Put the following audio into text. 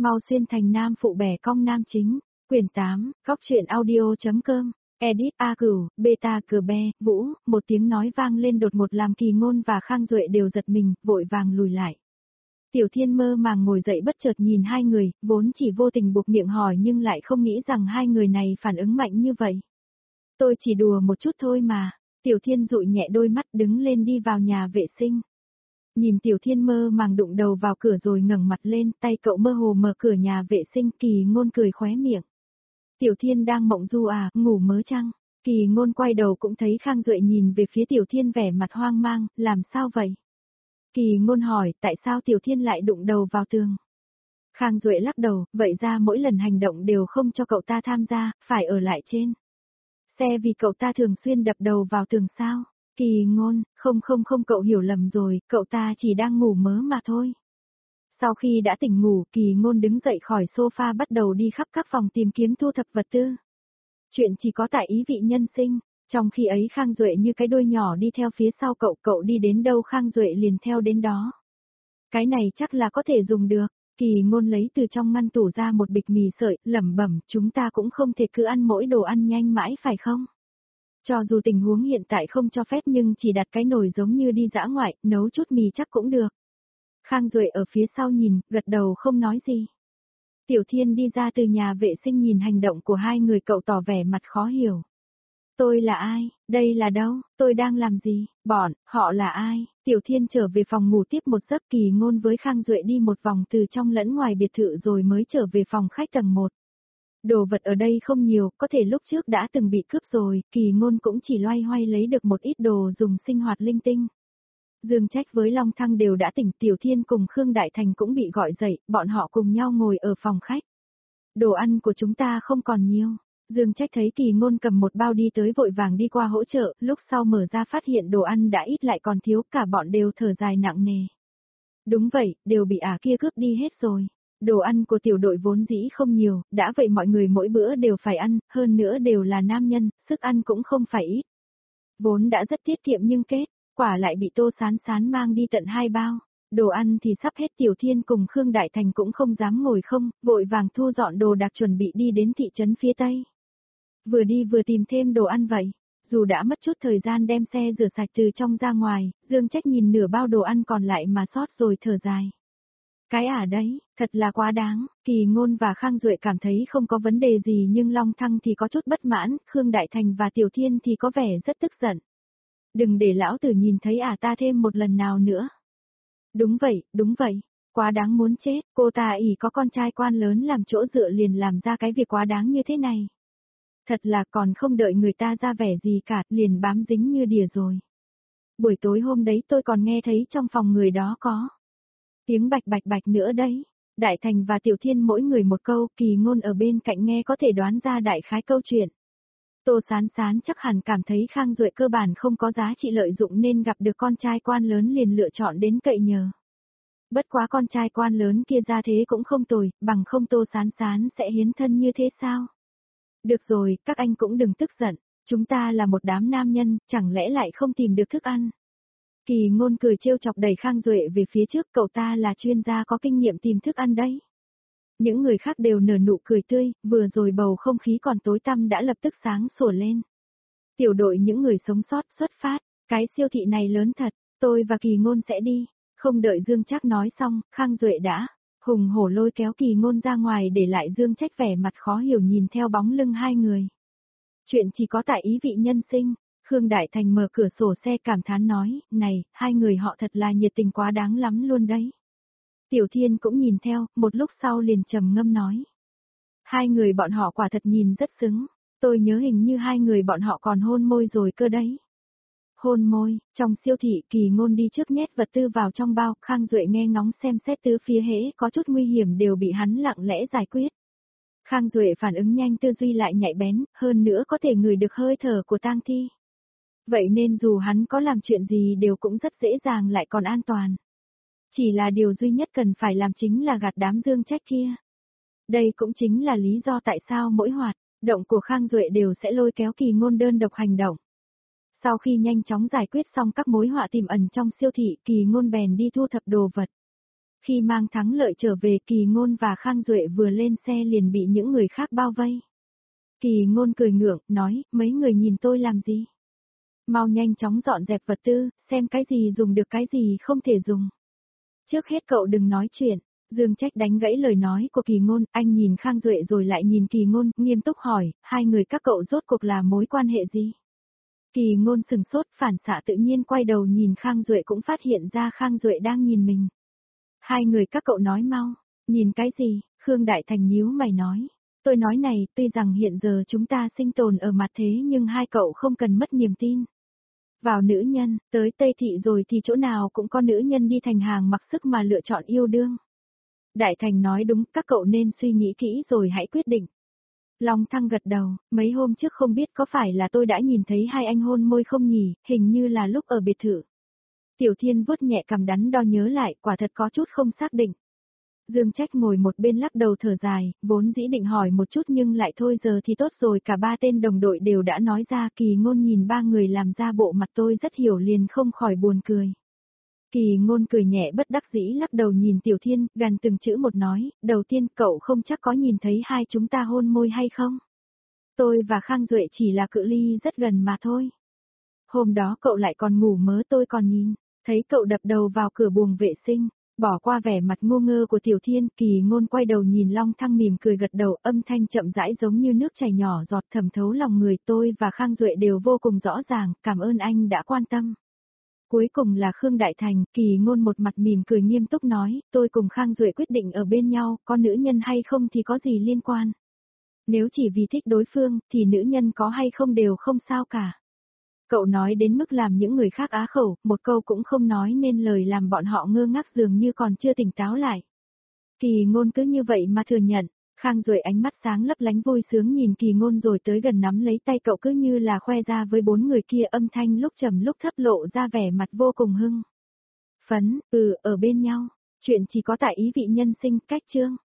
Mau xuyên thành nam phụ bẻ cong nam chính. Quyển 8, góc truyện audio.com. Edit A Cửu, Beta Cờ Be, Vũ, một tiếng nói vang lên đột ngột làm Kỳ Ngôn và Khang Duệ đều giật mình, vội vàng lùi lại. Tiểu Thiên mơ màng ngồi dậy bất chợt nhìn hai người, vốn chỉ vô tình buộc miệng hỏi nhưng lại không nghĩ rằng hai người này phản ứng mạnh như vậy. Tôi chỉ đùa một chút thôi mà. Tiểu Thiên dụi nhẹ đôi mắt đứng lên đi vào nhà vệ sinh. Nhìn Tiểu Thiên mơ màng đụng đầu vào cửa rồi ngẩng mặt lên, tay cậu mơ hồ mở cửa nhà vệ sinh, Kỳ Ngôn cười khóe miệng. Tiểu Thiên đang mộng du à, ngủ mớ chăng? Kỳ Ngôn quay đầu cũng thấy Khang Duệ nhìn về phía Tiểu Thiên vẻ mặt hoang mang, làm sao vậy? Kỳ Ngôn hỏi, tại sao Tiểu Thiên lại đụng đầu vào tường? Khang Duệ lắc đầu, vậy ra mỗi lần hành động đều không cho cậu ta tham gia, phải ở lại trên xe vì cậu ta thường xuyên đập đầu vào tường sao? Kỳ Ngôn, không cậu hiểu lầm rồi, cậu ta chỉ đang ngủ mớ mà thôi. Sau khi đã tỉnh ngủ, Kỳ Ngôn đứng dậy khỏi sofa bắt đầu đi khắp các phòng tìm kiếm thu thập vật tư. Chuyện chỉ có tại ý vị nhân sinh, trong khi ấy Khang Duệ như cái đuôi nhỏ đi theo phía sau cậu đi đến đâu Khang Duệ liền theo đến đó. Cái này chắc là có thể dùng được. Kỳ Ngôn lấy từ trong ngăn tủ ra một bịch mì sợi, lẩm bẩm, chúng ta cũng không thể cứ ăn mỗi đồ ăn nhanh mãi phải không? Cho dù tình huống hiện tại không cho phép nhưng chỉ đặt cái nồi giống như đi dã ngoại, nấu chút mì chắc cũng được. Khang Duệ ở phía sau nhìn, gật đầu không nói gì. Tiểu Thiên đi ra từ nhà vệ sinh nhìn hành động của hai người cậu tỏ vẻ mặt khó hiểu. Tôi là ai? Đây là đâu? Tôi đang làm gì? Họ là ai? Tiểu Thiên trở về phòng ngủ tiếp một giấc. Kỳ Ngôn với Khang Duệ đi một vòng từ trong lẫn ngoài biệt thự rồi mới trở về phòng khách tầng 1. Đồ vật ở đây không nhiều, có thể lúc trước đã từng bị cướp rồi, Kỳ Ngôn cũng chỉ loay hoay lấy được một ít đồ dùng sinh hoạt linh tinh. Dương Trách với Long Thăng đều đã tỉnh, Tiểu Thiên cùng Khương Đại Thành cũng bị gọi dậy, bọn họ cùng nhau ngồi ở phòng khách. Đồ ăn của chúng ta không còn nhiều. Dương Trách thấy Kỳ Ngôn cầm một bao đi tới vội vàng đi qua hỗ trợ, lúc sau mở ra phát hiện đồ ăn đã ít lại còn thiếu, cả bọn đều thở dài nặng nề. Đúng vậy, đều bị kia cướp đi hết rồi. Đồ ăn của tiểu đội vốn dĩ không nhiều, đã vậy mọi người mỗi bữa đều phải ăn, hơn nữa đều là nam nhân, sức ăn cũng không phải ít. Vốn đã rất tiết kiệm nhưng kết quả lại bị Tô Sán Sán mang đi tận 2 bao. Đồ ăn thì sắp hết, Tiểu Thiên cùng Khương Đại Thành cũng không dám ngồi không, vội vàng thu dọn đồ đạc chuẩn bị đi đến thị trấn phía Tây. Vừa đi vừa tìm thêm đồ ăn vậy. Dù đã mất chút thời gian đem xe rửa sạch từ trong ra ngoài, Dương Trách nhìn nửa bao đồ ăn còn lại mà sót rồi thở dài. Cái đấy, thật là quá đáng. Kỳ Ngôn và Khang Duệ cảm thấy không có vấn đề gì nhưng Long Thăng thì có chút bất mãn, Khương Đại Thành và Tiểu Thiên thì có vẻ rất tức giận. Đừng để lão tử nhìn thấy ta thêm một lần nào nữa. Đúng vậy, quá đáng muốn chết, cô ta có con trai quan lớn làm chỗ dựa liền làm ra cái việc quá đáng như thế này. Thật là còn không đợi người ta ra vẻ gì cả, liền bám dính như đỉa rồi. Buổi tối hôm đấy tôi còn nghe thấy trong phòng người đó có tiếng bạch bạch nữa đấy. Đại Thành và Tiểu Thiên mỗi người một câu, Kỳ Ngôn ở bên cạnh nghe có thể đoán ra đại khái câu chuyện. Tô Sán Sán chắc hẳn cảm thấy Khang Duệ cơ bản không có giá trị lợi dụng nên gặp được con trai quan lớn liền lựa chọn đến cậy nhờ. Bất quá con trai quan lớn kia ra thế cũng không tồi, bằng không Tô Sán Sán sẽ hiến thân như thế sao? Được rồi, các anh cũng đừng tức giận, chúng ta là một đám nam nhân, chẳng lẽ lại không tìm được thức ăn? Kỳ Ngôn cười trêu chọc đẩy Khang Duệ về phía trước, cậu ta là chuyên gia có kinh nghiệm tìm thức ăn đấy. Những người khác đều nở nụ cười tươi, vừa rồi bầu không khí còn tối tăm đã lập tức sáng sủa lên. Tiểu đội những người sống sót xuất phát, cái siêu thị này lớn thật, tôi và Kỳ Ngôn sẽ đi. Không đợi Dương Trách nói xong, Khang Duệ đã hùng hổ lôi kéo Kỳ Ngôn ra ngoài để lại Dương Trách vẻ mặt khó hiểu nhìn theo bóng lưng hai người. Chuyện chỉ có tại ý vị nhân sinh. Khương Đại Thành mở cửa sổ xe cảm thán nói, này, hai người họ thật là nhiệt tình quá đáng lắm luôn đấy. Tiểu Thiên cũng nhìn theo, một lúc sau liền trầm ngâm nói. Hai người bọn họ quả thật nhìn rất xứng, tôi nhớ hình như hai người bọn họ còn hôn môi rồi cơ đấy. Hôn môi, trong siêu thị Kỳ Ngôn đi trước nhét vật tư vào trong bao, Khang Duệ nghe ngóng xem xét tứ phía hễ có chút nguy hiểm đều bị hắn lặng lẽ giải quyết. Khang Duệ phản ứng nhanh, tư duy lại nhạy bén, hơn nữa có thể ngửi được hơi thở của tang thi. Vậy nên dù hắn có làm chuyện gì đều cũng rất dễ dàng lại còn an toàn. Chỉ là điều duy nhất cần phải làm chính là gạt đám Dương Trách kia. Đây cũng chính là lý do tại sao mỗi hoạt động của Khang Duệ đều sẽ lôi kéo Kỳ Ngôn đơn độc hành động. Sau khi nhanh chóng giải quyết xong các mối họa tiềm ẩn trong siêu thị, Kỳ Ngôn bèn đi thu thập đồ vật. Khi mang thắng lợi trở về, Kỳ Ngôn và Khang Duệ vừa lên xe liền bị những người khác bao vây. Kỳ Ngôn cười ngượng, nói, mấy người nhìn tôi làm gì? Mau nhanh chóng dọn dẹp vật tư, xem cái gì dùng được cái gì không thể dùng. Trước hết cậu đừng nói chuyện. Dương Trách đánh gãy lời nói của Kỳ Ngôn, anh nhìn Khang Duệ rồi lại nhìn Kỳ Ngôn, nghiêm túc hỏi, hai người các cậu rốt cuộc là mối quan hệ gì? Kỳ Ngôn sừng sốt, phản xạ tự nhiên quay đầu nhìn Khang Duệ, cũng phát hiện ra Khang Duệ đang nhìn mình. Hai người các cậu nói mau, nhìn cái gì? Khương Đại Thành nhíu mày nói. Tôi nói này, tuy rằng hiện giờ chúng ta sinh tồn ở mặt thế nhưng hai cậu không cần mất niềm tin. Vào nữ nhân, tới Tây Thị rồi thì chỗ nào cũng có nữ nhân đi thành hàng mặc sức mà lựa chọn yêu đương. Đại Thành nói đúng, các cậu nên suy nghĩ kỹ rồi hãy quyết định. Long Thăng gật đầu, mấy hôm trước không biết có phải là tôi đã nhìn thấy hai anh hôn môi không nhỉ, hình như là lúc ở biệt thự. Tiểu Thiên vuốt nhẹ cằm đắn đo nhớ lại, quả thật có chút không xác định. Dương Trách ngồi một bên lắc đầu thở dài, vốn dĩ định hỏi một chút nhưng lại thôi, giờ thì tốt rồi, cả ba tên đồng đội đều đã nói ra. Kỳ Ngôn nhìn ba người làm ra bộ mặt tôi rất hiểu liền không khỏi buồn cười. Kỳ Ngôn cười nhẹ bất đắc dĩ lắc đầu nhìn Tiểu Thiên, gằn từng chữ một nói, đầu tiên cậu không chắc có nhìn thấy hai chúng ta hôn môi hay không? Tôi và Khang Duệ chỉ là cự ly rất gần mà thôi. Hôm đó cậu lại còn ngủ mớ, tôi còn nhìn, thấy cậu đập đầu vào cửa buồng vệ sinh. Bỏ qua vẻ mặt ngu ngơ của Tiểu Thiên, Kỳ Ngôn quay đầu nhìn Long Thăng mỉm cười gật đầu, âm thanh chậm rãi giống như nước chảy nhỏ giọt thẩm thấu lòng người. Tôi và Khang Duệ đều vô cùng rõ ràng, cảm ơn anh đã quan tâm. Cuối cùng là Khương Đại Thành, Kỳ Ngôn một mặt mỉm cười nghiêm túc nói, tôi cùng Khang Duệ quyết định ở bên nhau, có nữ nhân hay không thì có gì liên quan. Nếu chỉ vì thích đối phương, thì nữ nhân có hay không đều không sao cả. Cậu nói đến mức làm những người khác á khẩu, một câu cũng không nói nên lời, làm bọn họ ngơ ngác dường như còn chưa tỉnh táo lại. Kỳ Ngôn cứ như vậy mà thừa nhận. Khang Duệ ánh mắt sáng lấp lánh vui sướng nhìn Kỳ Ngôn rồi tới gần nắm lấy tay cậu, cứ như là khoe ra với bốn người kia, âm thanh lúc trầm lúc thấp lộ ra vẻ mặt vô cùng hưng phấn. Ở bên nhau, chuyện chỉ có tại ý vị nhân sinh, cách chương.